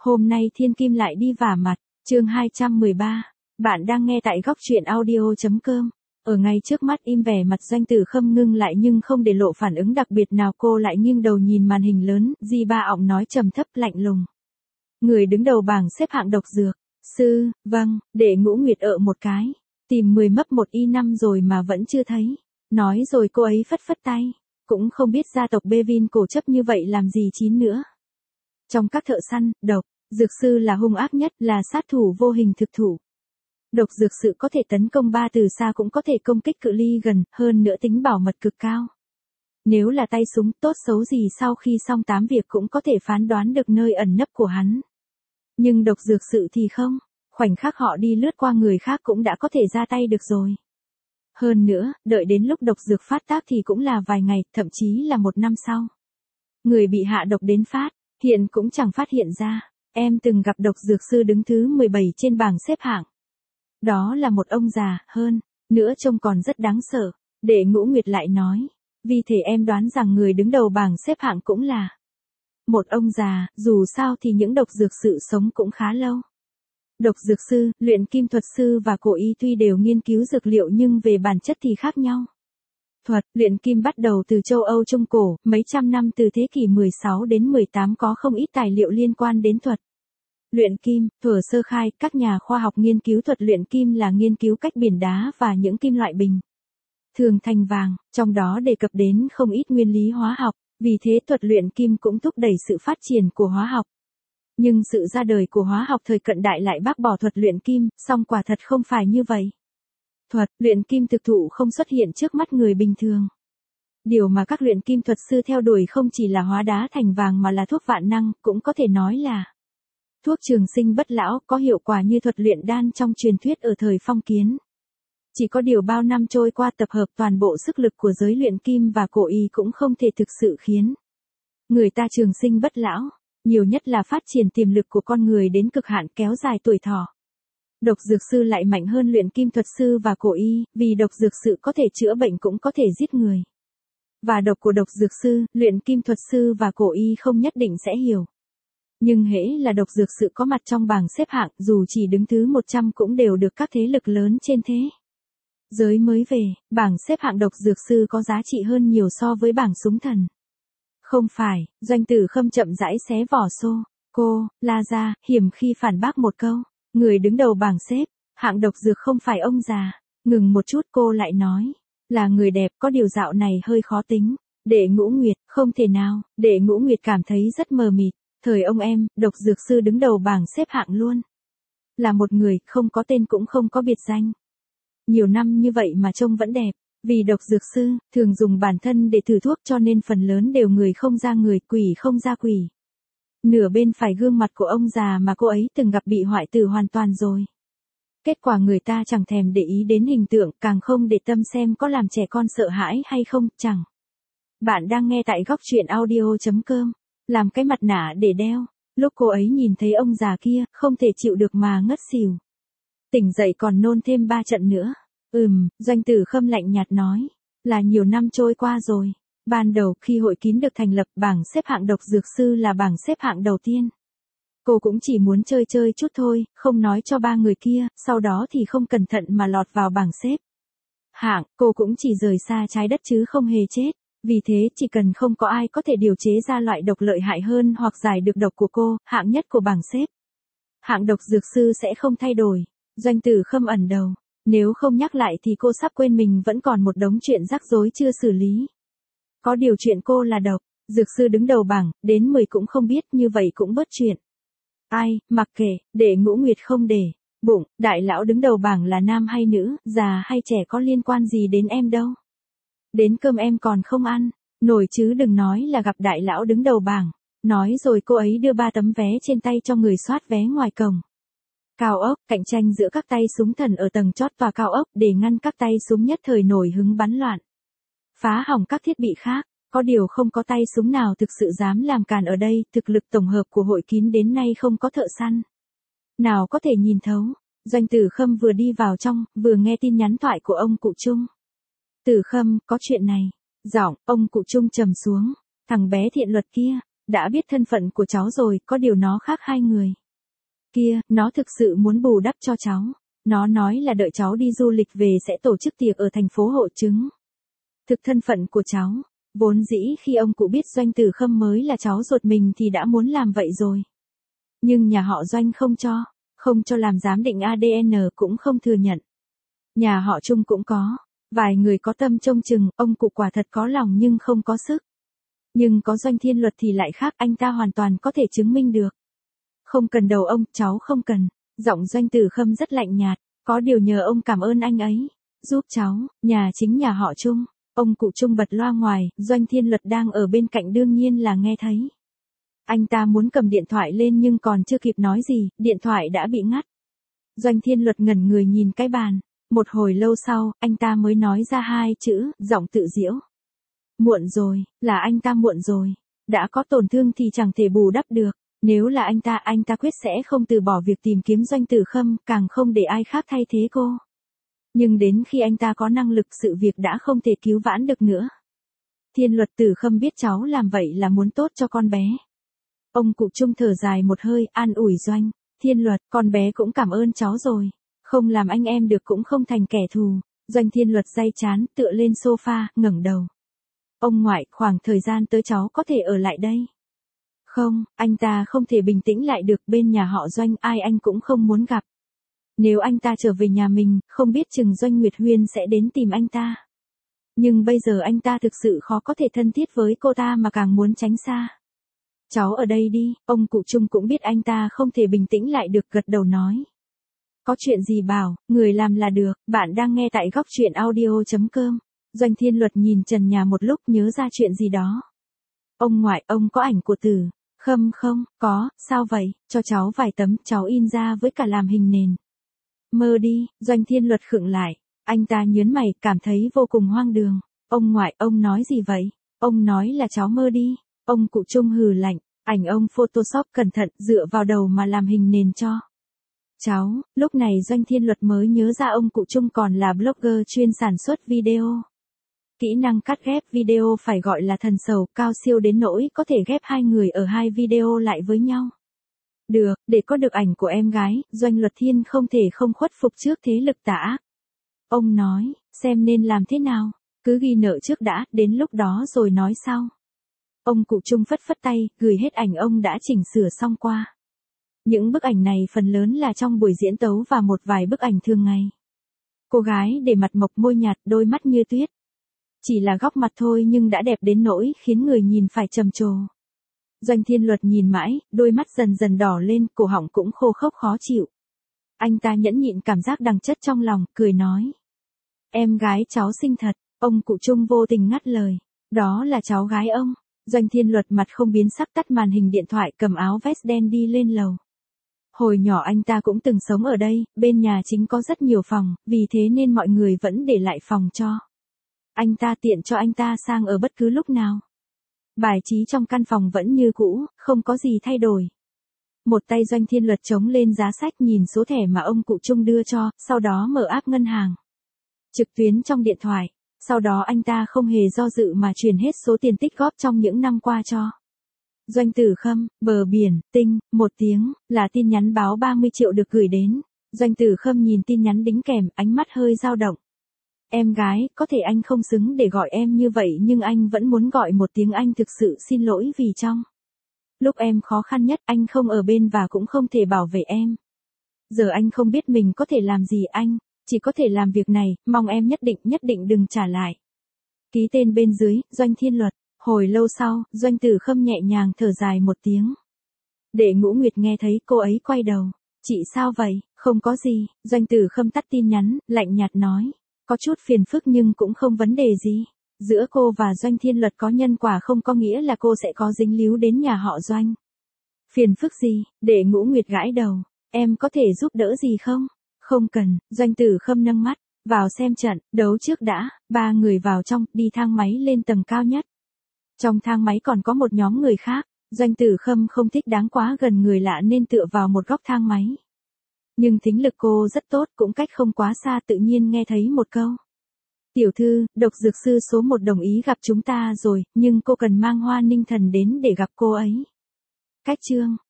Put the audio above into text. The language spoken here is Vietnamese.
Hôm nay Thiên Kim lại đi vả mặt, chương 213. Bạn đang nghe tại góc truyện audio.com. Ở ngay trước mắt im vẻ mặt Doanh Tử Khâm ngưng lại nhưng không để lộ phản ứng đặc biệt nào, cô lại nghiêng đầu nhìn màn hình lớn, di ba ọng nói trầm thấp lạnh lùng. Người đứng đầu bảng xếp hạng độc dược. Sư, vâng, để Ngũ Nguyệt ợ một cái. Tìm 10 mấp 1 y 5 rồi mà vẫn chưa thấy. Nói rồi cô ấy phất phất tay. Cũng không biết gia tộc Bevin cổ chấp như vậy làm gì chín nữa. Trong các thợ săn, độc dược sư là hung ác nhất, là sát thủ vô hình thực thụ. Độc dược sư có thể tấn công ba từ xa cũng có thể công kích cự ly gần, hơn nữa tính bảo mật cực cao. Nếu là tay súng tốt xấu gì sau khi xong 8 việc cũng có thể phán đoán được nơi ẩn nấp của hắn. Nhưng độc dược sư thì không, khoảnh khắc họ đi lướt qua người khác cũng đã có thể ra tay được rồi. Hơn nữa, đợi đến lúc độc dược phát tác thì cũng là vài ngày, thậm chí là 1 năm sau. Người bị hạ độc đến phát, hiện cũng chẳng phát hiện ra. Em từng gặp độc dược sư đứng thứ 17 trên bảng xếp hạng. Đó là một ông già, hơn nữa trông còn rất đáng sợ. Để Ngũ Nguyệt lại nói, vì thế em đoán rằng người đứng đầu bảng xếp hạng cũng là một ông già, dù sao thì những độc dược sư sống cũng khá lâu. Độc dược sư, luyện kim thuật sư và cổ y tuy đều nghiên cứu dược liệu nhưng về bản chất thì khác nhau. Thuật, luyện kim bắt đầu từ châu Âu Trung Cổ, mấy trăm năm từ thế kỷ 16 đến 18 có không ít tài liệu liên quan đến thuật. Luyện kim, thuở sơ khai, các nhà khoa học nghiên cứu thuật luyện kim là nghiên cứu cách biển đá và những kim loại bình thường thành vàng, trong đó đề cập đến không ít nguyên lý hóa học, vì thế thuật luyện kim cũng thúc đẩy sự phát triển của hóa học. Nhưng sự ra đời của hóa học thời cận đại lại bác bỏ thuật luyện kim, song quả thật không phải như vậy. Thuật luyện kim thực thụ không xuất hiện trước mắt người bình thường. Điều mà các luyện kim thuật sư theo đuổi không chỉ là hóa đá thành vàng mà là thuốc vạn năng, cũng có thể nói là thuốc trường sinh bất lão, có hiệu quả như thuật luyện đan trong truyền thuyết ở thời phong kiến. Chỉ có điều bao năm trôi qua tập hợp toàn bộ sức lực của giới luyện kim và cổ y cũng không thể thực sự khiến người ta trường sinh bất lão, nhiều nhất là phát triển tiềm lực của con người đến cực hạn, kéo dài tuổi thọ. Độc dược sư lại mạnh hơn luyện kim thuật sư và cổ y, vì độc dược sư có thể chữa bệnh cũng có thể giết người. Và độc của độc dược sư, luyện kim thuật sư và cổ y không nhất định sẽ hiểu. Nhưng hễ là độc dược sư có mặt trong bảng xếp hạng, dù chỉ đứng thứ 100 cũng đều được các thế lực lớn trên thế giới mới về. Bảng xếp hạng độc dược sư có giá trị hơn nhiều so với bảng súng thần. Không phải, Doanh Tử Khâm chậm rãi xé vỏ xô. Cô, la ra, hiểm khi phản bác một câu. Người đứng đầu bảng xếp hạng độc dược không phải ông già. Ngừng một chút cô lại nói. Là người đẹp, có điều dạo này hơi khó tính. Để Ngũ Nguyệt, không thể nào. Để Ngũ Nguyệt cảm thấy rất mờ mịt. Thời ông em, độc dược sư đứng đầu bảng xếp hạng luôn. Là một người, không có tên cũng không có biệt danh. Nhiều năm như vậy mà trông vẫn đẹp. Vì độc dược sư, thường dùng bản thân để thử thuốc cho nên phần lớn đều người không ra người, quỷ không ra quỷ. Nửa bên phải gương mặt của ông già mà cô ấy từng gặp bị hoại tử hoàn toàn rồi. Kết quả người ta chẳng thèm để ý đến hình tượng, càng không để tâm xem có làm trẻ con sợ hãi hay không, chẳng. Bạn đang nghe tại góc truyện audio.com. Làm cái mặt nạ để đeo. Lúc cô ấy nhìn thấy ông già kia, không thể chịu được mà ngất xỉu. Tỉnh dậy còn nôn thêm 3 trận nữa. Doanh Tử Khâm lạnh nhạt nói. Là nhiều năm trôi qua rồi. Ban đầu khi hội kín được thành lập, bảng xếp hạng độc dược sư là bảng xếp hạng đầu tiên. Cô cũng chỉ muốn chơi chơi chút thôi, không nói cho 3 người kia, sau đó thì không cẩn thận mà lọt vào bảng xếp hạng, cô cũng chỉ rời xa trái đất chứ không hề chết. Vì thế chỉ cần không có ai có thể điều chế ra loại độc lợi hại hơn hoặc giải được độc của cô, hạng nhất của bảng xếp hạng độc dược sư sẽ không thay đổi. Doanh Tử Khâm ẩn đầu. Nếu không nhắc lại thì cô sắp quên mình vẫn còn một đống chuyện rắc rối chưa xử lý. Có điều chuyện cô là độc dược sư đứng đầu bảng, đến 10 cũng không biết, như vậy cũng bớt chuyện. Ai, mặc kệ, để Ngũ Nguyệt không để bụng, đại lão đứng đầu bảng là nam hay nữ, già hay trẻ có liên quan gì đến em đâu. Đến cơm em còn không ăn nổi chứ đừng nói là gặp đại lão đứng đầu bảng. Nói rồi cô ấy đưa 3 tấm vé trên tay cho người soát vé ngoài cổng. Cao ốc, cạnh tranh giữa các tay súng thần ở tầng chót tòa cao ốc để ngăn các tay súng nhất thời nổi hứng bắn loạn, phá hỏng các thiết bị khác. Có điều không có tay súng nào thực sự dám làm càn ở đây, thực lực tổng hợp của hội kín đến nay không có thợ săn nào có thể nhìn thấu. Doanh Tử Khâm vừa đi vào trong, vừa nghe tin nhắn thoại của ông cụ Trung. Tử Khâm, có chuyện này. Giọng ông cụ Trung trầm xuống. Thằng bé thiện luật kia, đã biết thân phận của cháu rồi, có điều nó khác hai người. Kia, nó thực sự muốn bù đắp cho cháu. Nó nói là đợi cháu đi du lịch về sẽ tổ chức tiệc ở thành phố Hộ Chứng. Thực thân phận của cháu, vốn dĩ khi ông cụ biết Doanh Tử Khâm mới là cháu ruột mình thì đã muốn làm vậy rồi. Nhưng nhà họ Doanh không cho làm giám định ADN cũng không thừa nhận. Nhà họ Trung cũng có, vài người có tâm trông chừng, ông cụ quả thật có lòng nhưng không có sức. Nhưng có Doanh Thiên Luật thì lại khác, anh ta hoàn toàn có thể chứng minh được. Không cần đầu ông, cháu không cần. Giọng Doanh Tử Khâm rất lạnh nhạt, có điều nhờ ông cảm ơn anh ấy. Giúp cháu, chính nhà họ Trung. Ông cụ Trung bật loa ngoài, Doanh Thiên Luật đang ở bên cạnh đương nhiên là nghe thấy. Anh ta muốn cầm điện thoại lên nhưng còn chưa kịp nói gì, điện thoại đã bị ngắt. Doanh Thiên Luật ngẩn người nhìn cái bàn. Một hồi lâu sau, anh ta mới nói ra hai chữ, giọng tự giễu. Muộn rồi, là anh ta muộn rồi. Đã có tổn thương thì chẳng thể bù đắp được. Nếu là anh ta quyết sẽ không từ bỏ việc tìm kiếm Doanh Tử Khâm, càng không để ai khác thay thế cô. Nhưng đến khi anh ta có năng lực sự việc đã không thể cứu vãn được nữa. Thiên Luật Tử Khâm biết cháu làm vậy là muốn tốt cho con bé. Ông cụ Trung thở dài một hơi, an ủi Doanh. Thiên Luật, con bé cũng cảm ơn cháu rồi. Không làm anh em được cũng không thành kẻ thù. Doanh Thiên Luật day chán, tựa lên sofa, ngẩng đầu. Ông ngoại, khoảng thời gian tới cháu có thể ở lại đây. Không, anh ta không thể bình tĩnh lại được, bên nhà họ Doanh ai anh cũng không muốn gặp. Nếu anh ta trở về nhà mình, không biết chừng Doanh Nguyệt Huyên sẽ đến tìm anh ta. Nhưng bây giờ anh ta thực sự khó có thể thân thiết với cô ta mà càng muốn tránh xa. Cháu ở đây đi, ông cụ Trung cũng biết anh ta không thể bình tĩnh lại được, gật đầu nói. Có chuyện gì bảo, người làm là được, bạn đang nghe tại góc truyện audio.com. Doanh Thiên Luật nhìn trần nhà một lúc nhớ ra chuyện gì đó. Ông ngoại, ông có ảnh của Tử Khâm không? Có, sao vậy? Cho cháu vài tấm, cháu in ra với cả làm hình nền. Mơ đi, Doanh Thiên Luật khựng lại. Anh ta nhớn mày, cảm thấy vô cùng hoang đường. Ông ngoại, ông nói gì vậy? Ông nói là cháu mơ đi. Ông cụ Trung hừ lạnh, ảnh ông Photoshop cẩn thận, dựa vào đầu mà làm hình nền cho. Cháu, lúc này Doanh Thiên Luật mới nhớ ra ông cụ Trung còn là blogger chuyên sản xuất video. Kỹ năng cắt ghép video phải gọi là thần sầu, cao siêu đến nỗi có thể ghép hai người ở hai video lại với nhau. Được, để có được ảnh của em gái, Doanh Luật Thiên không thể không khuất phục trước thế lực tà ác. Ông nói, xem nên làm thế nào, cứ ghi nợ trước đã, đến lúc đó rồi nói sau. Ông cụ Trung phất phất tay, gửi hết ảnh ông đã chỉnh sửa xong qua. Những bức ảnh này phần lớn là trong buổi diễn tấu và một vài bức ảnh thường ngày. Cô gái để mặt mộc môi nhạt, đôi mắt như tuyết. Chỉ là góc mặt thôi nhưng đã đẹp đến nỗi khiến người nhìn phải trầm trồ. Doanh Thiên Luật nhìn mãi, đôi mắt dần dần đỏ lên, cổ họng cũng khô khốc khó chịu. Anh ta nhẫn nhịn cảm giác đằng chất trong lòng, cười nói. Em gái cháu xinh thật, ông cụ Trung vô tình ngắt lời. Đó là cháu gái ông. Doanh Thiên Luật mặt không biến sắc tắt màn hình điện thoại, cầm áo vest đen đi lên lầu. Hồi nhỏ anh ta cũng từng sống ở đây, bên nhà chính có rất nhiều phòng, vì thế nên mọi người vẫn để lại phòng cho. Anh ta tiện cho anh ta sang ở bất cứ lúc nào. Bài trí trong căn phòng vẫn như cũ, không có gì thay đổi. Một tay Doanh Thiên Luật chống lên giá sách nhìn số thẻ mà ông cụ Trung đưa cho, sau đó mở app ngân hàng. Trực tuyến trong điện thoại. Sau đó anh ta không hề do dự mà chuyển hết số tiền tích góp trong những năm qua cho. Doanh Tử Khâm, bờ biển, tinh, 1 tiếng, là tin nhắn báo 30 triệu được gửi đến. Doanh Tử Khâm nhìn tin nhắn đính kèm, ánh mắt hơi dao động. Em gái, có thể anh không xứng để gọi em như vậy nhưng anh vẫn muốn gọi một tiếng, anh thực sự xin lỗi vì trong lúc em khó khăn nhất anh không ở bên và cũng không thể bảo vệ em. Giờ anh không biết mình có thể làm gì, anh chỉ có thể làm việc này, mong em nhất định đừng trả lại. Ký tên bên dưới, Doanh Thiên Luật. Hồi lâu sau, Doanh Tử Khâm nhẹ nhàng thở dài một tiếng. Để Ngũ Nguyệt nghe thấy, cô ấy quay đầu. Chị sao vậy? Không có gì, Doanh Tử Khâm tắt tin nhắn, lạnh nhạt nói. Có chút phiền phức nhưng cũng không vấn đề gì. Giữa cô và Doanh Thiên Luật có nhân quả không có nghĩa là cô sẽ có dính líu đến nhà họ Doanh. Phiền phức gì? Để Ngũ Nguyệt gãi đầu. Em có thể giúp đỡ gì không? Không cần, Doanh Tử Khâm nâng mắt. Vào xem trận, đấu trước đã, 3 người vào trong, đi thang máy lên tầng cao nhất. Trong thang máy còn có một nhóm người khác. Doanh Tử Khâm không thích đáng quá gần người lạ nên tựa vào một góc thang máy. Nhưng thính lực cô rất tốt, cũng cách không quá xa tự nhiên nghe thấy một câu. Tiểu thư, độc dược sư số 1 đồng ý gặp chúng ta rồi, nhưng cô cần mang Hoa Ninh Thần đến để gặp cô ấy. Cách chương.